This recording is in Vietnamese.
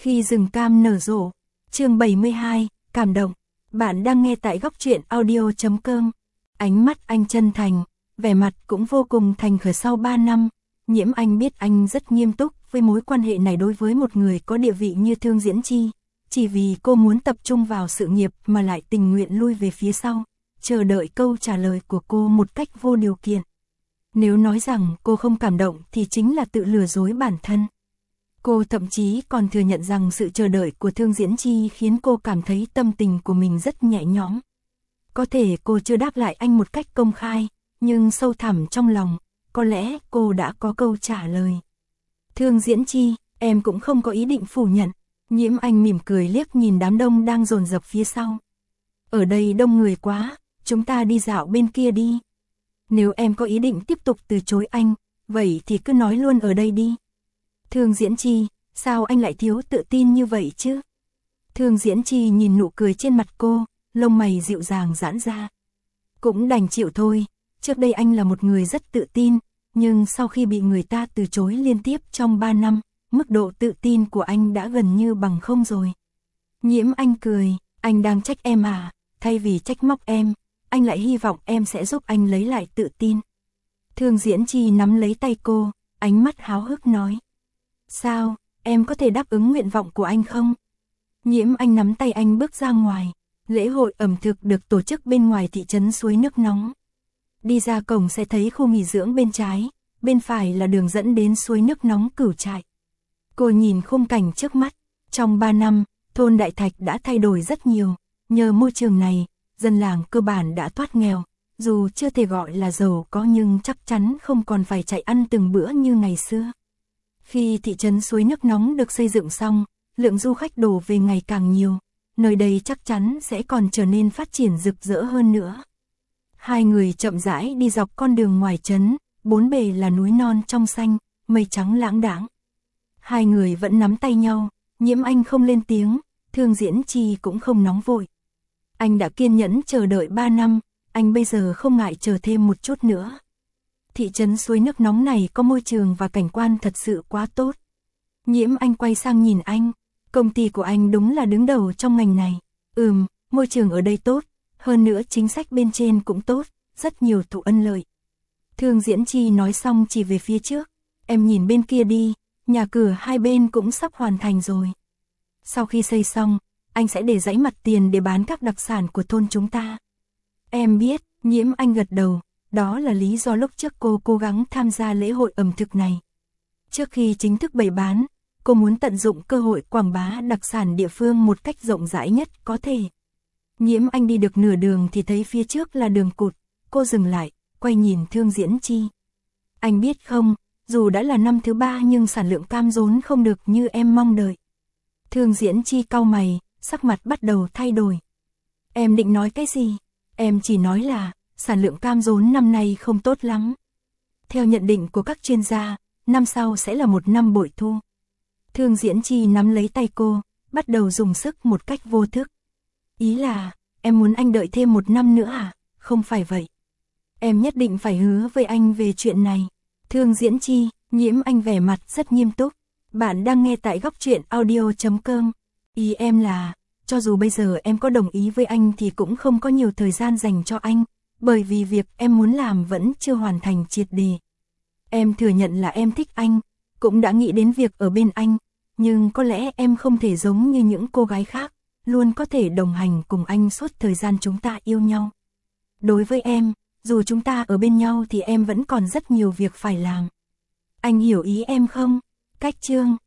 Khi rừng cam nở rộ, chương 72, cảm động. Bạn đang nghe tại góc truyện audio.com. Ánh mắt anh chân thành, vẻ mặt cũng vô cùng thành khẩn. Sau 3 năm, Nhiễm Anh biết anh rất nghiêm túc với mối quan hệ này đối với một người có địa vị như Thương Diễn Chi. Chỉ vì cô muốn tập trung vào sự nghiệp mà lại tình nguyện lui về phía sau, chờ đợi câu trả lời của cô một cách vô điều kiện. Nếu nói rằng cô không cảm động thì chính là tự lừa dối bản thân. Cô thậm chí còn thừa nhận rằng sự chờ đợi của Thương Diễn Chi khiến cô cảm thấy tâm tình của mình rất nhẹ nhõm. Có thể cô chưa đáp lại anh một cách công khai, nhưng sâu thẳm trong lòng, có lẽ cô đã có câu trả lời. Thương Diễn Chi, em cũng không có ý định phủ nhận. Nhiễm Anh mỉm cười liếc nhìn đám đông đang dồn dập phía sau. Ở đây đông người quá, chúng ta đi dạo bên kia đi. Nếu em có ý định tiếp tục từ chối anh, vậy thì cứ nói luôn ở đây đi. Thương Diễn Chi, sao anh lại thiếu tự tin như vậy chứ? Thương Diễn Chi nhìn nụ cười trên mặt cô, lông mày dịu dàng giãn ra. Cũng đành chịu thôi, trước đây anh là một người rất tự tin, nhưng sau khi bị người ta từ chối liên tiếp trong 3 năm, mức độ tự tin của anh đã gần như bằng không rồi. Nhiễm Anh cười, anh đang trách em à? Thay vì trách móc em, anh lại hy vọng em sẽ giúp anh lấy lại tự tin. Thương Diễn Chi nắm lấy tay cô, ánh mắt háo hức nói. Sao, em có thể đáp ứng nguyện vọng của anh không? Nhiễm Anh nắm tay anh bước ra ngoài. Lễ hội ẩm thực được tổ chức bên ngoài thị trấn Suối Nước Nóng. Đi ra cổng sẽ thấy khu nghỉ dưỡng bên trái, bên phải là đường dẫn đến Suối Nước Nóng Cửu Trại. Cô nhìn khung cảnh trước mắt, trong 3 năm, thôn Đại Thạch đã thay đổi rất nhiều, nhờ môi trường này, dân làng cơ bản đã thoát nghèo, dù chưa thể gọi là giàu có nhưng chắc chắn không còn phải chạy ăn từng bữa như ngày xưa. Khi thị trấn Suối Nước Nóng được xây dựng xong, lượng du khách đổ về ngày càng nhiều, nơi đây chắc chắn sẽ còn trở nên phát triển rực rỡ hơn nữa. Hai người chậm rãi đi dọc con đường ngoài trấn, bốn bề là núi non trong xanh, mây trắng lãng đãng. Hai người vẫn nắm tay nhau, Nhiễm Anh không lên tiếng, Thương Diễn Chi cũng không nóng vội. Anh đã kiên nhẫn chờ đợi 3 năm, anh bây giờ không ngại chờ thêm một chút nữa. Thị trấn Suối Nước Nóng này có môi trường và cảnh quan thật sự quá tốt. Nhiễm Anh quay sang nhìn anh, công ty của anh đúng là đứng đầu trong ngành này. Môi trường ở đây tốt, hơn nữa chính sách bên trên cũng tốt, rất nhiều thụ ân lợi. Thương Diễn Chi nói xong chỉ về phía trước, em nhìn bên kia đi, nhà cửa hai bên cũng sắp hoàn thành rồi. Sau khi xây xong, anh sẽ để dãy mặt tiền để bán các đặc sản của thôn chúng ta. Em biết, Nhiễm Anh gật đầu, đó là lý do lúc trước cô cố gắng tham gia lễ hội ẩm thực này. Trước khi chính thức bày bán, cô muốn tận dụng cơ hội quảng bá đặc sản địa phương một cách rộng rãi nhất có thể. Nhiễm Anh đi được nửa đường thì thấy phía trước là đường cụt, cô dừng lại, quay nhìn Thương Diễn Chi. Anh biết không, dù đã là năm thứ 3 nhưng sản lượng cam rốn không được như em mong đợi. Thương Diễn Chi cau mày, sắc mặt bắt đầu thay đổi. Em định nói cái gì? Em chỉ nói là sản lượng cam rốn năm nay không tốt lắm. Theo nhận định của các chuyên gia, năm sau sẽ là một năm bội thu. Thương Diễn Chi nắm lấy tay cô, bắt đầu dùng sức một cách vô thức. Ý là, em muốn anh đợi thêm 1 năm nữa à? Không phải vậy. Em nhất định phải hứa với anh về chuyện này. Thương Diễn Chi, Nhiễm Anh vẻ mặt rất nghiêm túc. Bạn đang nghe tại góc truyện audio.com. Ý em là, cho dù bây giờ em có đồng ý với anh thì cũng không có nhiều thời gian dành cho anh, bởi vì việc em muốn làm vẫn chưa hoàn thành triệt để. Em thừa nhận là em thích anh, cũng đã nghĩ đến việc ở bên anh, nhưng có lẽ em không thể giống như những cô gái khác, luôn có thể đồng hành cùng anh suốt thời gian chúng ta yêu nhau. Đối với em, dù chúng ta ở bên nhau thì em vẫn còn rất nhiều việc phải làm. Anh hiểu ý em không? Cách chương